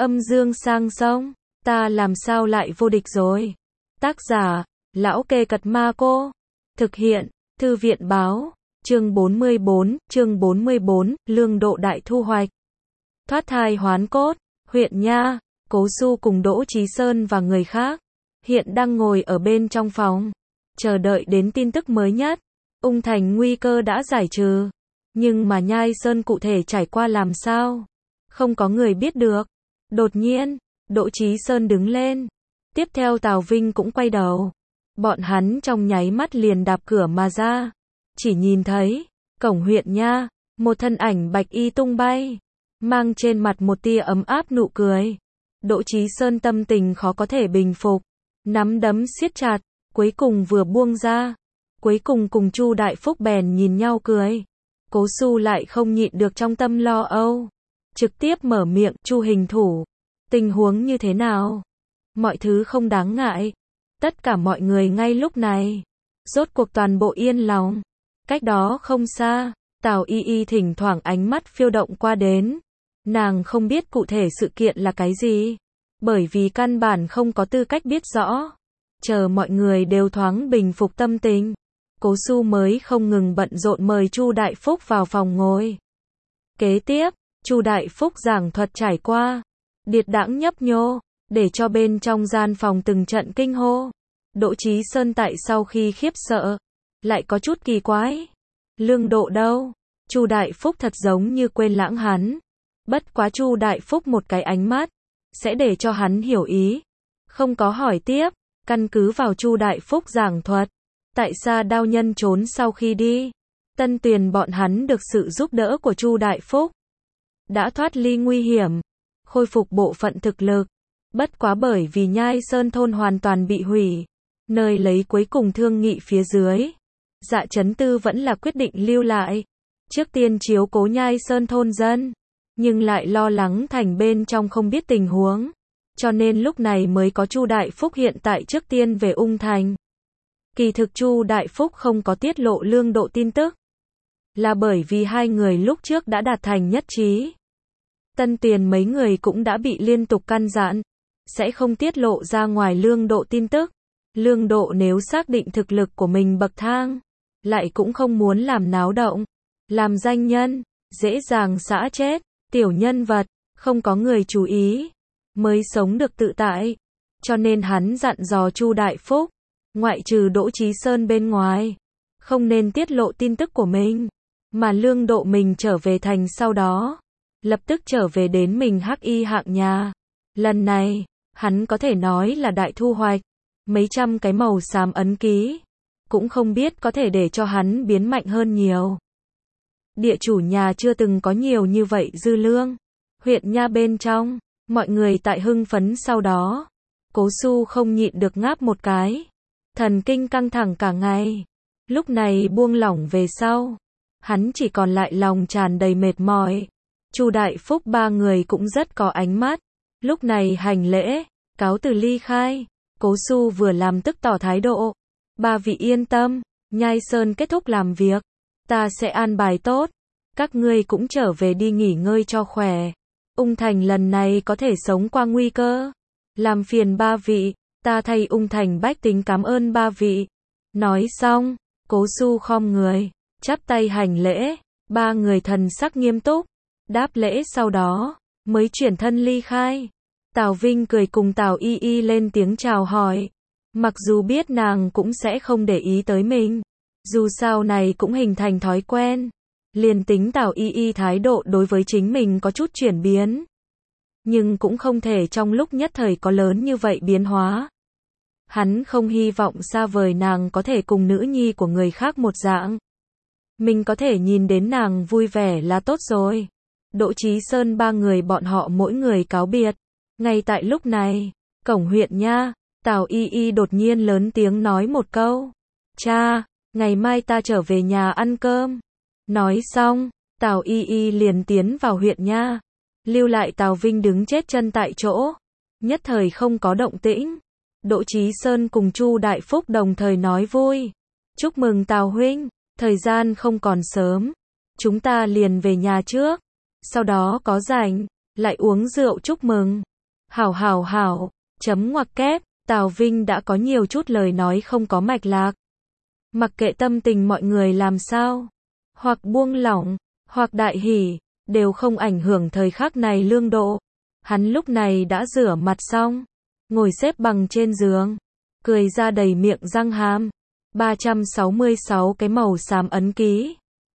Âm dương sang sông, ta làm sao lại vô địch rồi. Tác giả, Lão Kê Cật Ma Cô. Thực hiện, Thư viện báo. Chương 44, lương độ đại thu hoạch. Thoát thai hoán cốt, huyện Nha, Cố Xu cùng Đỗ Chí Sơn và người khác, hiện đang ngồi ở bên trong phòng, chờ đợi đến tin tức mới nhất. Ung Thành nguy cơ đã giải trừ, nhưng mà Nhai Sơn cụ thể trải qua làm sao, không có người biết được. Đột nhiên, Đỗ Chí Sơn đứng lên, tiếp theo Tào Vinh cũng quay đầu. Bọn hắn trong nháy mắt liền đạp cửa mà ra, chỉ nhìn thấy cổng huyện Nha, một thân ảnh bạch y tung bay, mang trên mặt một tia ấm áp nụ cười. Đỗ Chí Sơn tâm tình khó có thể bình phục, nắm đấm siết chặt, cuối cùng vừa buông ra, cuối cùng cùng Chu Đại Phúc bèn nhìn nhau cười. Cố Xu lại không nhịn được trong tâm lo âu, trực tiếp mở miệng, Chu hình thủ, tình huống như thế nào? Mọi thứ không đáng ngại. Tất cả mọi người ngay lúc này, rốt cuộc toàn bộ yên lòng. Cách đó không xa, Tào Y Y thỉnh thoảng ánh mắt phiêu động qua đến. Nàng không biết cụ thể sự kiện là cái gì, bởi vì căn bản không có tư cách biết rõ. Chờ mọi người đều thoáng bình phục tâm tình, Cố Xu mới không ngừng bận rộn mời Chu Đại Phúc vào phòng ngồi. Kế tiếp, Chu Đại Phúc giảng thuật trải qua, điệt đãng nhấp nhô, để cho bên trong gian phòng từng trận kinh hô. Đỗ Chí Sơn tại sau khi khiếp sợ, lại có chút kỳ quái. Lương độ đâu? Chu Đại Phúc thật giống như quên lãng hắn. Bất quá Chu Đại Phúc một cái ánh mắt, sẽ để cho hắn hiểu ý. Không có hỏi tiếp, căn cứ vào Chu Đại Phúc giảng thuật. Tại Sa Đao Nhân trốn sau khi đi, Tân Tuyền bọn hắn được sự giúp đỡ của Chu Đại Phúc, đã thoát ly nguy hiểm, khôi phục bộ phận thực lực. Bất quá bởi vì Nhai Sơn thôn hoàn toàn bị hủy, nơi lấy cuối cùng thương nghị phía dưới, Dạ Chấn Tư vẫn là quyết định lưu lại, trước tiên chiếu cố Nhai Sơn thôn dân, nhưng lại lo lắng thành bên trong không biết tình huống, cho nên lúc này mới có Chu Đại Phúc hiện tại trước tiên về Ung Thành. Kỳ thực Chu Đại Phúc không có tiết lộ lương độ tin tức, là bởi vì hai người lúc trước đã đạt thành nhất trí. Tân Tuyền mấy người cũng đã bị liên tục căn dặn, sẽ không tiết lộ ra ngoài lương độ tin tức. Lương độ nếu xác định thực lực của mình bậc thang, lại cũng không muốn làm náo động, làm danh nhân, dễ dàng xã chết, tiểu nhân vật, không có người chú ý, mới sống được tự tại. Cho nên hắn dặn dò Chu Đại Phúc, ngoại trừ Đỗ Chí Sơn bên ngoài, không nên tiết lộ tin tức của mình, mà lương độ mình trở về thành sau đó, lập tức trở về đến mình Hắc Y hạng nhà. Lần này, hắn có thể nói là đại thu hoạch, mấy trăm cái màu xám ấn ký, cũng không biết có thể để cho hắn biến mạnh hơn nhiều. Địa chủ nhà chưa từng có nhiều như vậy dư lương. Huyện Nha bên trong, mọi người tại hưng phấn sau đó, Cố Xu không nhịn được ngáp một cái. Thần kinh căng thẳng cả ngày, lúc này buông lỏng về sau, hắn chỉ còn lại lòng tràn đầy mệt mỏi. Chu Đại Phúc ba người cũng rất có ánh mắt, lúc này hành lễ, cáo từ ly khai. Cố Xu vừa làm tức tỏ thái độ, ba vị yên tâm, Nhai Sơn kết thúc làm việc, ta sẽ an bài tốt, các ngươi cũng trở về đi nghỉ ngơi cho khỏe. Ung Thành lần này có thể sống qua nguy cơ, làm phiền ba vị, ta thay Ung Thành bách tính cảm ơn ba vị. Nói xong, Cố Xu khom người, chắp tay hành lễ, ba người thần sắc nghiêm túc, đáp lễ sau đó, mới chuyển thân ly khai. Tào Vinh cười cùng Tào Y Y lên tiếng chào hỏi, mặc dù biết nàng cũng sẽ không để ý tới mình, dù sao này cũng hình thành thói quen, liền tính Tào Y Y thái độ đối với chính mình có chút chuyển biến, nhưng cũng không thể trong lúc nhất thời có lớn như vậy biến hóa. Hắn không hy vọng xa vời nàng có thể cùng nữ nhi của người khác một dạng, mình có thể nhìn đến nàng vui vẻ là tốt rồi. Đỗ Chí Sơn ba người bọn họ mỗi người cáo biệt. Ngay tại lúc này, cổng huyện Nha, Tào Y Y đột nhiên lớn tiếng nói một câu, cha, ngày mai ta trở về nhà ăn cơm. Nói xong, Tào Y Y liền tiến vào huyện Nha, lưu lại Tào Vinh đứng chết chân tại chỗ, nhất thời không có động tĩnh. Đỗ Chí Sơn cùng Chu Đại Phúc đồng thời nói vui, chúc mừng Tào huynh, thời gian không còn sớm, chúng ta liền về nhà trước, sau đó có rảnh, lại uống rượu chúc mừng. Hảo hảo hảo, chấm ngoặc kép, Tào Vinh đã có nhiều chút lời nói không có mạch lạc. Mặc kệ tâm tình mọi người làm sao, hoặc buông lỏng, hoặc đại hỉ, đều không ảnh hưởng thời khắc này Lương Độ. Hắn lúc này đã rửa mặt xong, ngồi xếp bằng trên giường, cười ra đầy miệng răng hàm. 366 cái màu xám ấn ký.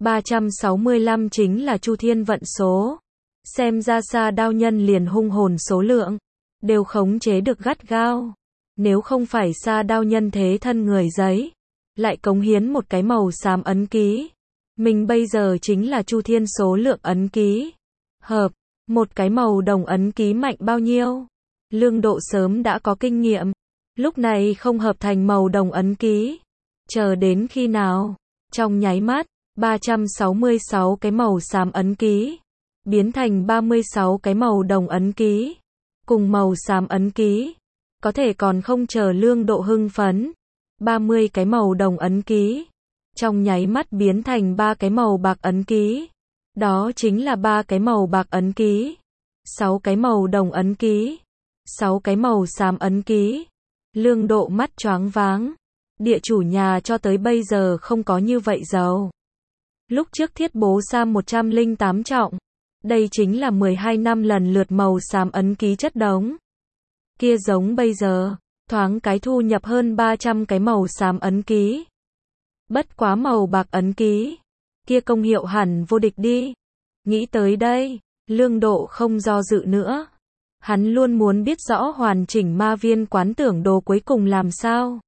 365 chính là Chu Thiên vận số. Xem ra Sa Đao nhân liền hung hồn số lượng, đều khống chế được gắt gao. Nếu không phải Sa Đao nhân thế thân người giấy, lại cống hiến một cái màu xám ấn ký. Mình bây giờ chính là Chu Thiên số lượng ấn ký. Hợp, một cái màu đồng ấn ký mạnh bao nhiêu? Lương Độ sớm đã có kinh nghiệm. Lúc này không hợp thành màu đồng ấn ký. Chờ đến khi nào? Trong nháy mắt, 366 cái màu xám ấn ký biến thành 36 cái màu đồng ấn ký, cùng màu xám ấn ký. Có thể còn không chờ Lương Độ hưng phấn. 30 cái màu đồng ấn ký, trong nháy mắt biến thành 3 cái màu bạc ấn ký. Đó chính là 3 cái màu bạc ấn ký, 6 cái màu đồng ấn ký, 6 cái màu xám ấn ký. Lương Độ mắt choáng váng. Địa chủ nhà cho tới bây giờ không có như vậy giàu. Lúc trước thiết bố Sam 108 trọng, đây chính là 12 năm lần lượt màu xám ấn ký chất đống. Kia giống bây giờ, thoáng cái thu nhập hơn 300 cái màu xám ấn ký. Bất quá màu bạc ấn ký, kia công hiệu hẳn vô địch đi. Nghĩ tới đây, Lương Độ không do dự nữa. Hắn luôn muốn biết rõ hoàn chỉnh ma viên quán tưởng đồ cuối cùng làm sao.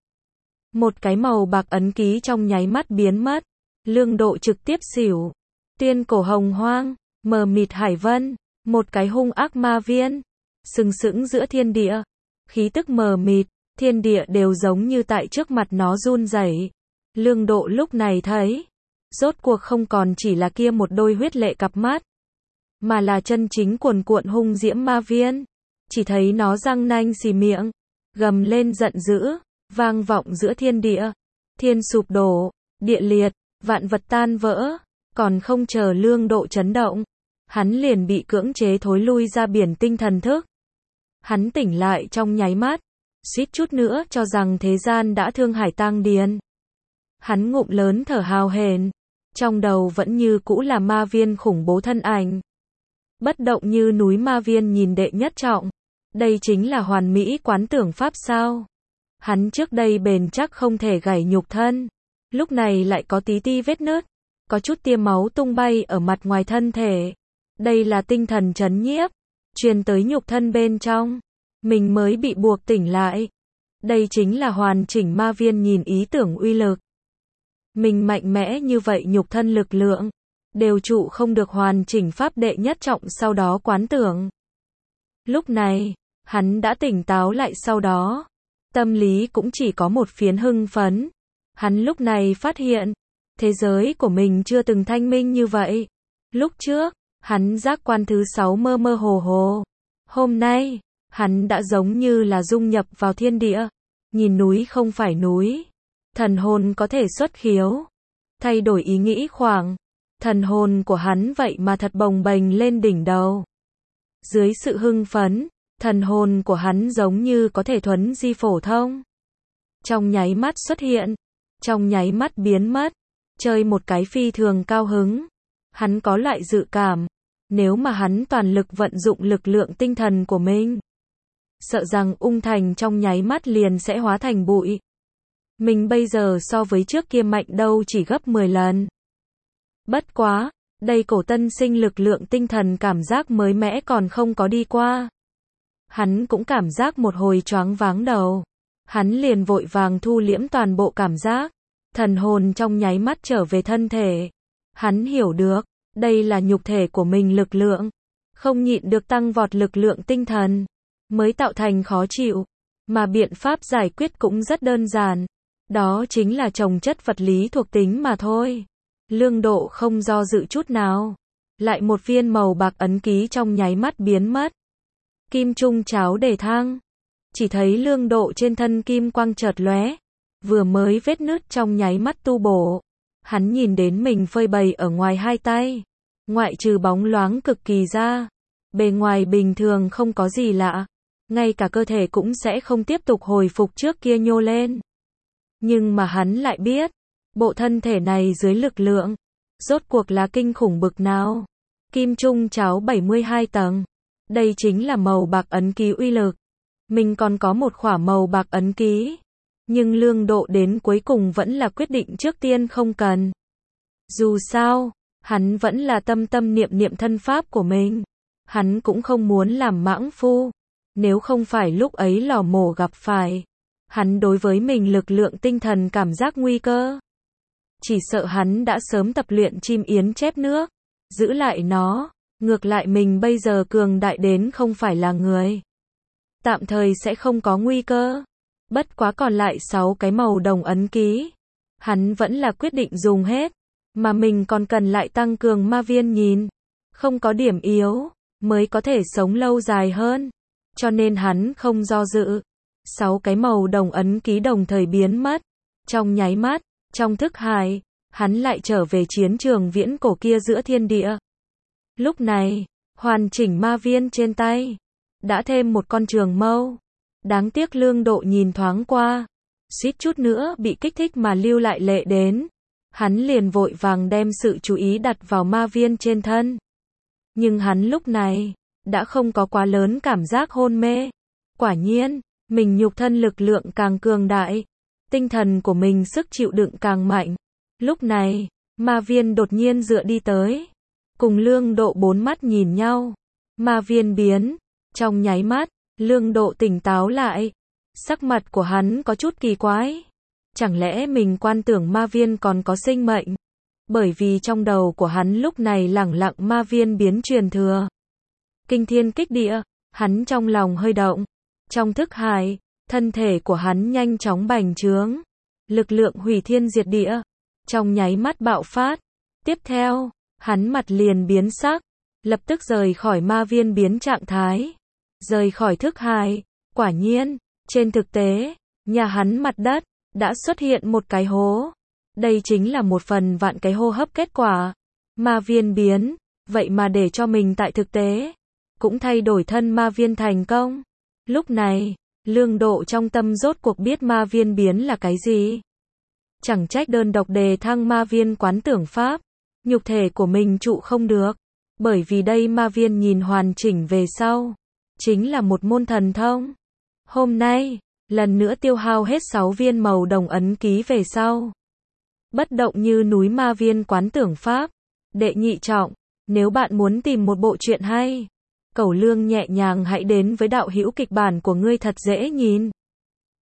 Một cái màu bạc ấn ký trong nháy mắt biến mất. Lương Độ trực tiếp xỉu. Tiên cổ hồng hoang, mờ mịt hải vân, một cái hung ác ma viên, sừng sững giữa thiên địa. Khí tức mờ mịt, thiên địa đều giống như tại trước mặt nó run rẩy. Lương Độ lúc này thấy, rốt cuộc không còn chỉ là kia một đôi huyết lệ cặp mắt, mà là chân chính cuồn cuộn hung diễm ma viên. Chỉ thấy nó răng nanh xì miệng, gầm lên giận dữ, vang vọng giữa thiên địa. Thiên sụp đổ, địa liệt, vạn vật tan vỡ. Còn không chờ Lương Độ chấn động, hắn liền bị cưỡng chế thối lui ra biển tinh thần thức. Hắn tỉnh lại trong nháy mắt, suýt chút nữa cho rằng thế gian đã thương hải tang điền. Hắn ngụm lớn thở hào hển, trong đầu vẫn như cũ là ma viên khủng bố thân ảnh. Bất động như núi ma viên nhìn đệ nhất trọng. Đây chính là hoàn mỹ quán tưởng pháp sao? Hắn trước đây bền chắc không thể gảy nhục thân, lúc này lại có tí ti vết nứt, có chút tia máu tung bay ở mặt ngoài thân thể. Đây là tinh thần chấn nhiếp, truyền tới nhục thân bên trong, mình mới bị buộc tỉnh lại. Đây chính là hoàn chỉnh ma viên nhìn ý tưởng uy lực. Mình mạnh mẽ như vậy nhục thân lực lượng, đều trụ không được hoàn chỉnh pháp đệ nhất trọng sau đó quán tưởng. Lúc này, hắn đã tỉnh táo lại sau đó. Tâm lý cũng chỉ có một phiến hưng phấn. Hắn lúc này phát hiện, thế giới của mình chưa từng thanh minh như vậy. Lúc trước, hắn giác quan thứ 6 mơ mơ hồ hồ. Hôm nay, hắn đã giống như là dung nhập vào thiên địa. Nhìn núi không phải núi. Thần hồn có thể xuất khiếu. Thay đổi ý nghĩ khoảng. Thần hồn của hắn vậy mà thật bồng bềnh lên đỉnh đầu. Dưới sự hưng phấn, thần hồn của hắn giống như có thể thuấn di phổ thông. Trong nháy mắt xuất hiện, trong nháy mắt biến mất, chơi một cái phi thường cao hứng. Hắn có loại dự cảm, nếu mà hắn toàn lực vận dụng lực lượng tinh thần của mình, sợ rằng Ung Thành trong nháy mắt liền sẽ hóa thành bụi. Mình bây giờ so với trước kia mạnh đâu chỉ gấp 10 lần. Bất quá, đây cổ tân sinh lực lượng tinh thần cảm giác mới mẽ còn không có đi qua. Hắn cũng cảm giác một hồi choáng váng đầu. Hắn liền vội vàng thu liễm toàn bộ cảm giác. Thần hồn trong nháy mắt trở về thân thể. Hắn hiểu được, đây là nhục thể của mình lực lượng. Không nhịn được tăng vọt lực lượng tinh thần, mới tạo thành khó chịu. Mà biện pháp giải quyết cũng rất đơn giản. Đó chính là chồng chất vật lý thuộc tính mà thôi. Lương Độ không do dự chút nào. Lại một viên màu bạc ấn ký trong nháy mắt biến mất. Kim trung cháo để thăng. Chỉ thấy Lương Độ trên thân kim quang chợt lóe, vừa mới vết nứt trong nháy mắt tu bổ. Hắn nhìn đến mình phơi bày ở ngoài hai tay, ngoại trừ bóng loáng cực kỳ ra, bề ngoài bình thường không có gì lạ, ngay cả cơ thể cũng sẽ không tiếp tục hồi phục trước kia nhô lên. Nhưng mà hắn lại biết, bộ thân thể này dưới lực lượng, rốt cuộc là kinh khủng bực nào. Kim Trung cháo 72 tầng. Đây chính là màu bạc ấn ký uy lực. Mình còn có một khỏa màu bạc ấn ký. Nhưng Lương Độ đến cuối cùng vẫn là quyết định trước tiên không cần. Dù sao, hắn vẫn là tâm tâm niệm niệm thân pháp của mình. Hắn cũng không muốn làm mãng phu. Nếu không phải lúc ấy lò mổ gặp phải, hắn đối với mình lực lượng tinh thần cảm giác nguy cơ. Chỉ sợ hắn đã sớm tập luyện chim yến chép nước, giữ lại nó, ngược lại mình bây giờ cường đại đến không phải là người. Tạm thời sẽ không có nguy cơ. Bất quá còn lại 6 cái màu đồng ấn ký. Hắn vẫn là quyết định dùng hết, mà mình còn cần lại tăng cường ma viên nhìn. Không có điểm yếu, mới có thể sống lâu dài hơn. Cho nên hắn không do dự. 6 cái màu đồng ấn ký đồng thời biến mất. Trong nháy mắt, trong thức hải, hắn lại trở về chiến trường viễn cổ kia giữa thiên địa. Lúc này, hoàn chỉnh ma viên trên tay, đã thêm một con trường mâu. Đáng tiếc Lương Độ nhìn thoáng qua, suýt chút nữa bị kích thích mà lưu lại lệ đến. Hắn liền vội vàng đem sự chú ý đặt vào ma viên trên thân. Nhưng hắn lúc này, đã không có quá lớn cảm giác hôn mê. Quả nhiên, mình nhục thân lực lượng càng cường đại, tinh thần của mình sức chịu đựng càng mạnh. Lúc này, ma viên đột nhiên dựa đi tới, cùng Lương Độ 4 mắt nhìn nhau. Ma viên biến, trong nháy mắt, Lương Độ tỉnh táo lại. Sắc mặt của hắn có chút kỳ quái. Chẳng lẽ mình quan tưởng ma viên còn có sinh mệnh? Bởi vì trong đầu của hắn lúc này lẳng lặng ma viên biến truyền thừa. Kinh thiên kích địa, hắn trong lòng hơi động. Trong thức hải, thân thể của hắn nhanh chóng bành trướng. Lực lượng hủy thiên diệt địa, trong nháy mắt bạo phát. Tiếp theo, hắn mặt liền biến sắc, lập tức rời khỏi ma viên biến trạng thái. Rời khỏi thức hải, quả nhiên, trên thực tế, nhà hắn mặt đất, đã xuất hiện một cái hố. Đây chính là một phần vạn cái hô hấp kết quả. Ma viên biến, vậy mà để cho mình tại thực tế, cũng thay đổi thân ma viên thành công. Lúc này, Lương Độ trong tâm rốt cuộc biết ma viên biến là cái gì. Chẳng trách đơn độc đề thăng ma viên quán tưởng pháp, nhục thể của mình trụ không được. Bởi vì đây ma viên nhìn hoàn chỉnh về sau, chính là một môn thần thông. Hôm nay, lần nữa tiêu hao hết 6 viên màu đồng ấn ký về sau. Bất động như núi ma viên quán tưởng pháp. Đệ nhị trọng, nếu bạn muốn tìm một bộ truyện hay, Cẩu Lương nhẹ nhàng hãy đến với đạo hữu kịch bản của ngươi thật dễ nhìn.